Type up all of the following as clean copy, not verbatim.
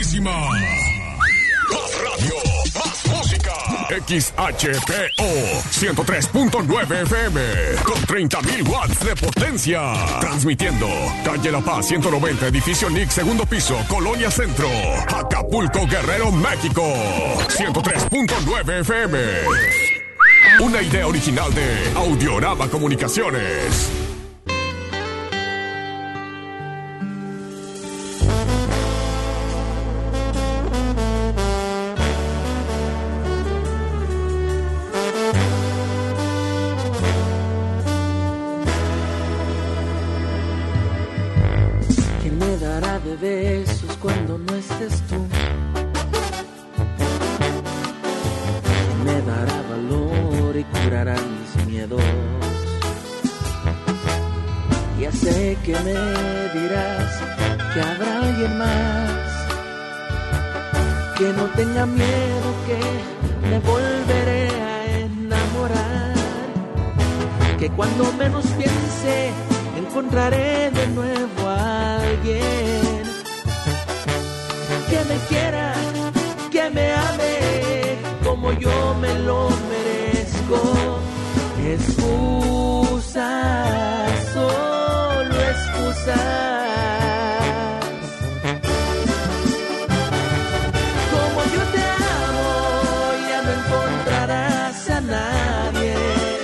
buenísima. Más radio, más música. XHPO 103.9 FM con 30.000 watts de potencia. Transmitiendo calle La Paz 190, edificio Nick, segundo piso, Colonia Centro, Acapulco, Guerrero, México. 103.9 FM. Una idea original de Audiorama Comunicaciones. ¿Quién me dará de besos cuando no estés tú? ¿Quién me dará valor y curará mis miedos? Ya sé que me dirás que habrá alguien más, que no tenga miedo, que me volveré a enamorar, que cuando menos piense encontraré de nuevo a alguien que me quiera, que me ame como yo me lo merezco. Excusas, solo excusas. Como yo te amo, ya no encontrarás a nadie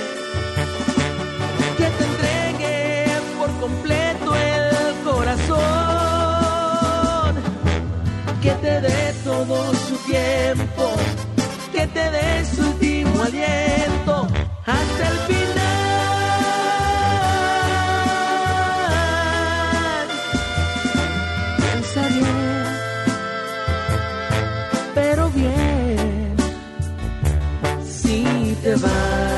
que te entregue por completo el corazón, que te dé todo su tiempo, que te dé su último aliento hasta el final. Piensa bien, pero bien, si te vas.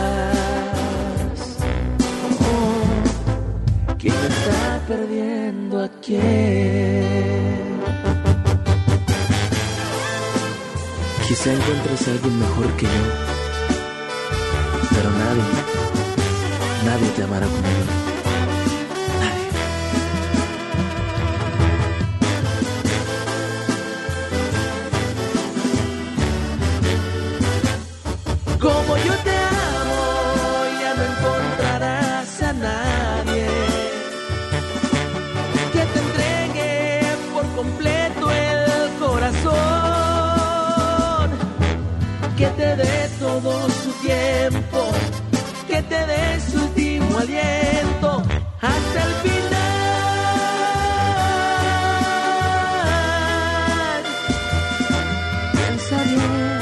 ¿Quién está perdiendo a quién? Quizá encuentres a alguien mejor que yo, pero nadie te amará como yo. Nadie. Como yo te amo, ya no encontrarás a nadie que te entregue por completo el corazón, que te dé todo su tiempo, que te dé su último aliento hasta el final. Piensa bien,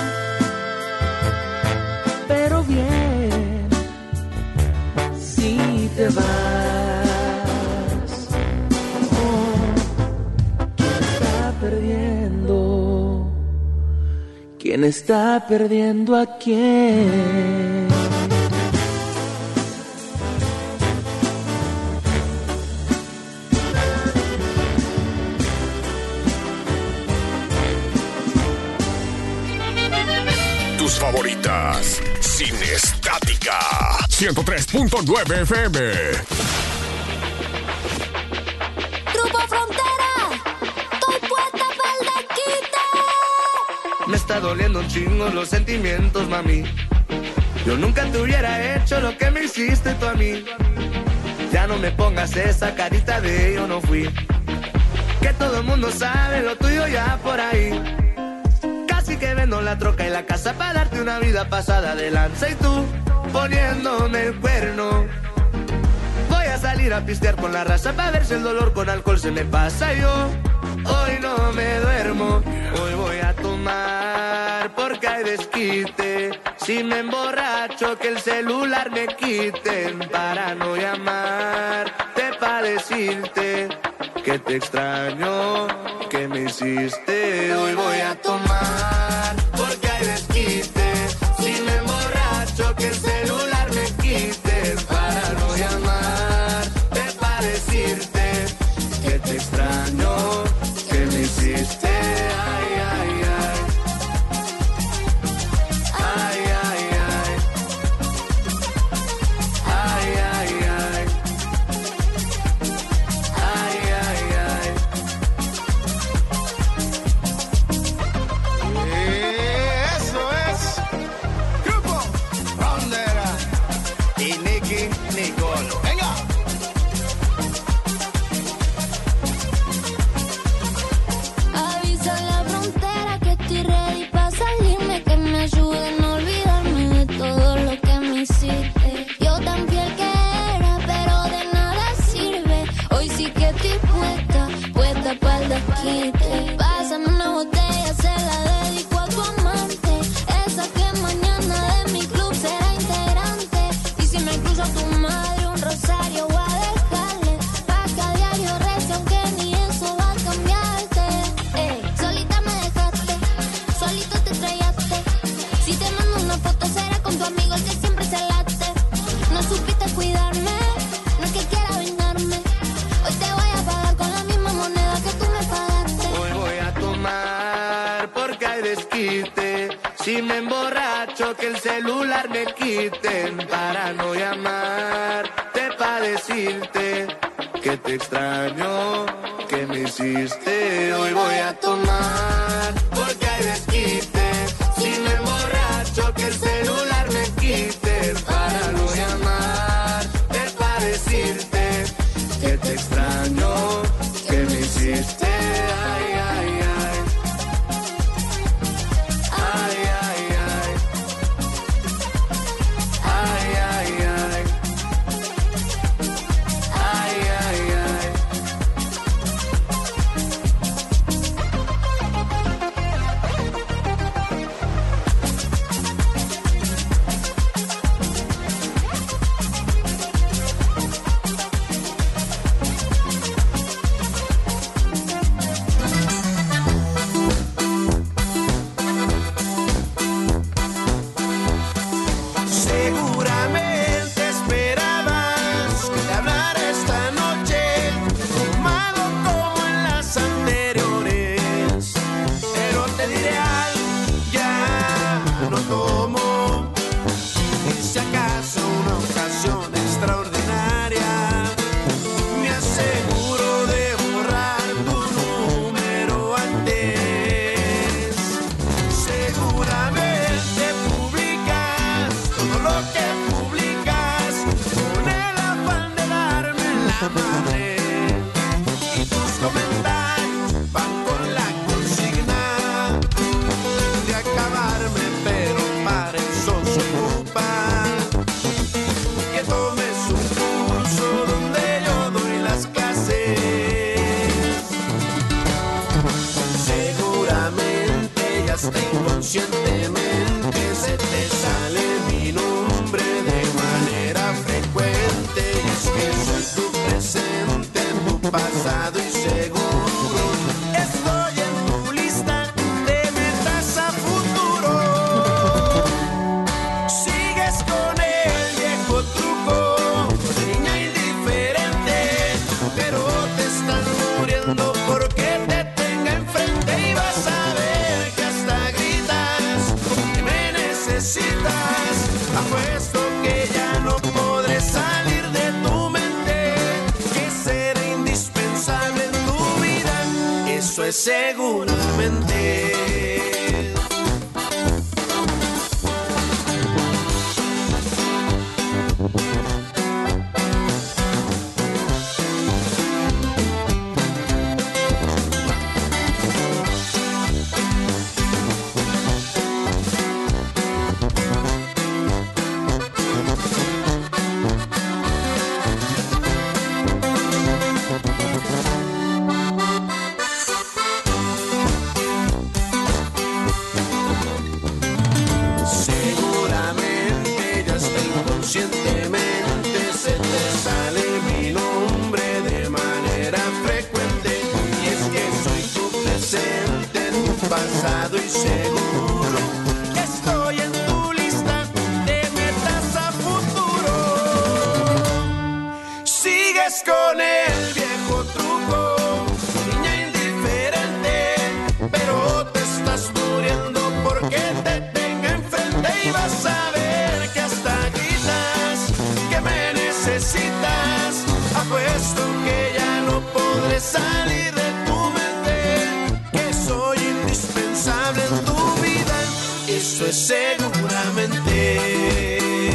pero bien, si te vas. ¿Quién está perdiendo a quién? Tus favoritas, sin estática. 103.9 FM. Me está doliendo un chingo los sentimientos, mami. Yo nunca te hubiera hecho lo que me hiciste tú a mí. Ya no me pongas esa carita de yo no fui. Que todo el mundo sabe lo tuyo ya por ahí. Casi que vendo la troca y la casa para darte una vida pasada de lanza. Y tú poniéndome el cuerno. Voy a salir a pistear con la raza para ver si el dolor con alcohol se me pasa. Yo hoy no me duermo. Hoy voy a tomar porque hay desquite. Si me emborracho que el celular me quiten para no llamarte para decirte que te extraño, que me hiciste. Hoy voy a tomar porque hay desquite. Si me emborracho que el celular me quiten para no llamarte para decirte que te extraño, que me hiciste. Ay, ay, ay. Ay, ay, ay. Ay, ay, ay. Ay, ay, ay. hay desquite. Si me emborracho, que el celular me quiten para no llamarte, para decirte que te extraño, que me hiciste. Hoy voy a tomar porque hay desquite. Si me emborracho, que el celular me quiten para no llamarte, para decirte que te extraño, que me hiciste. Ay, ay, ay. Ay, ay, ay. Ay, ay, ay. Ay, ay, ay. Seguramente esperabas que te hablara esta noche, fumado como en las anteriores. Pero te diré algo, ya no tomo. Y si acaso una ocasión extraordinaria, me aseguro de borrar tu número antes. Seguramente publicas todo lo que publicas con el afán de darme la madre. Y tus comentarios van con la consigna de acabarme, pero para eso se ocupa que tomes un curso donde yo doy las clases. Seguramente ya hasta inconscientemente se te sale mi nombre de manera frecuente. Y es que soy tu presente, tu pasado y seguro estoy en tu lista de metas a futuro. Sigues con el viejo truco, niña indiferente, pero te estás muriendo porque te tenga enfrente. Y vas a ver que hasta gritas que me necesitas. Apuesto que ya no podré salir de tu mente, que seré indispensable en tu vida. Eso es seguramente. Seguramente ya hasta inconscientemente se te sale mi nombre de manera frecuente. Y es que soy tu presente, tu pasado y seguro estoy en tu lista de metas a futuro. Sigues con el viejo truco, niña indiferente, pero te estás muriendo porque te tenga enfrente. Y vas a ver que hasta gritas que me necesitas. Apuesto que ya no podré salir de tu mente, que soy indispensable en tu vida. Eso es seguramente.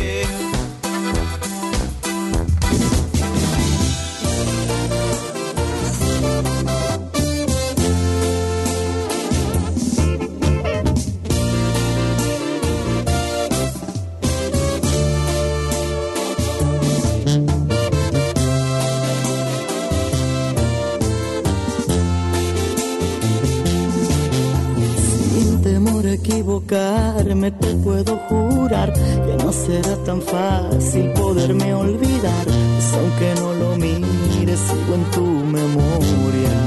Sin temor a equivocarme, te puedo jurar que no será tan fácil poderme olvidar. Pues aunque no lo mires, sigo en tu memoria.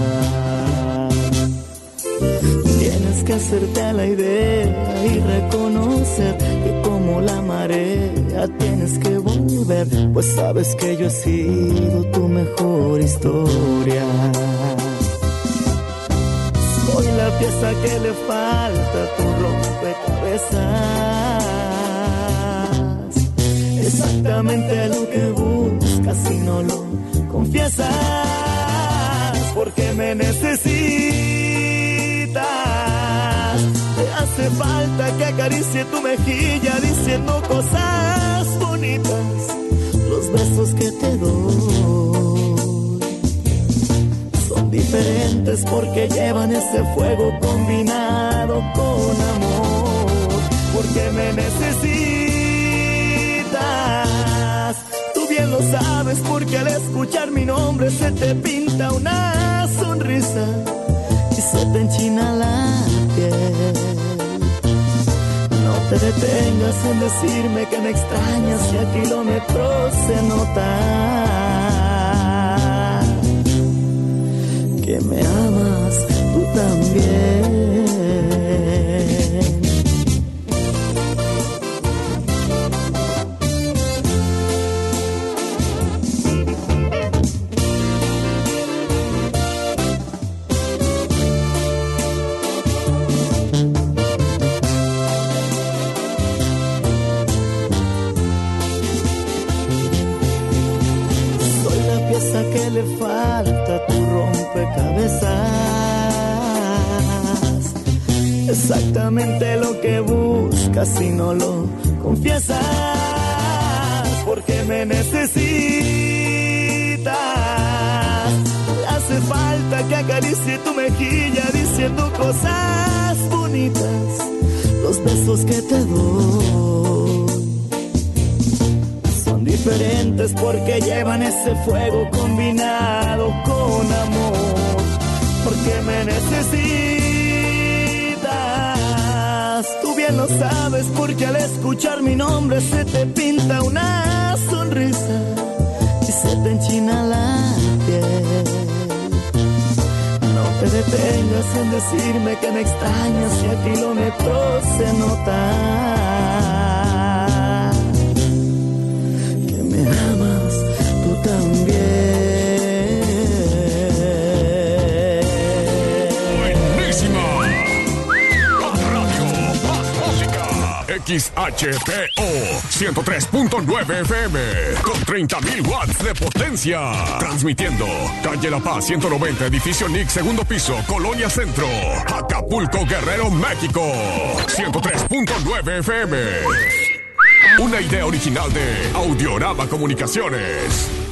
Tienes que hacerte a la idea y reconocer que como la marea tienes que volver, pues sabes que yo he sido tu mejor historia. Soy la la pieza que le falta a tu rompecabezas. Exactamente lo que buscas y no lo confiesas. Porque me necesitas. Te hace falta que acaricie tu mejilla diciendo cosas bonitas. Los besos que te doy son diferentes porque llevan ese fuego combinado con amor. Porque me necesitas. Tú bien lo sabes porque al escuchar mi nombre se te pinta una sonrisa y se te enchina la piel. No te detengas en decirme que me extrañas y a kilómetros se nota que me amas tú también. Que le falta a tu rompecabezas. Exactamente lo que buscas y no lo confiesas. Porque me necesitas. Hace falta que acaricie tu mejilla diciendo cosas bonitas. Los besos que te doy diferentes porque llevan ese fuego combinado con amor. Porque me necesitas. Tú bien lo sabes porque al escuchar mi nombre se te pinta una sonrisa y se te enchina la piel. No te detengas en decirme que me extrañas y a kilómetros se nota amas tú también. Buenísima. Más radio, más música. XHPO 103.9 FM con 30.000 watts de potencia. Transmitiendo calle La Paz 190, edificio NIC, segundo piso, Colonia Centro, Acapulco, Guerrero, México. 103.9 FM. Una idea original de Audiorama Comunicaciones.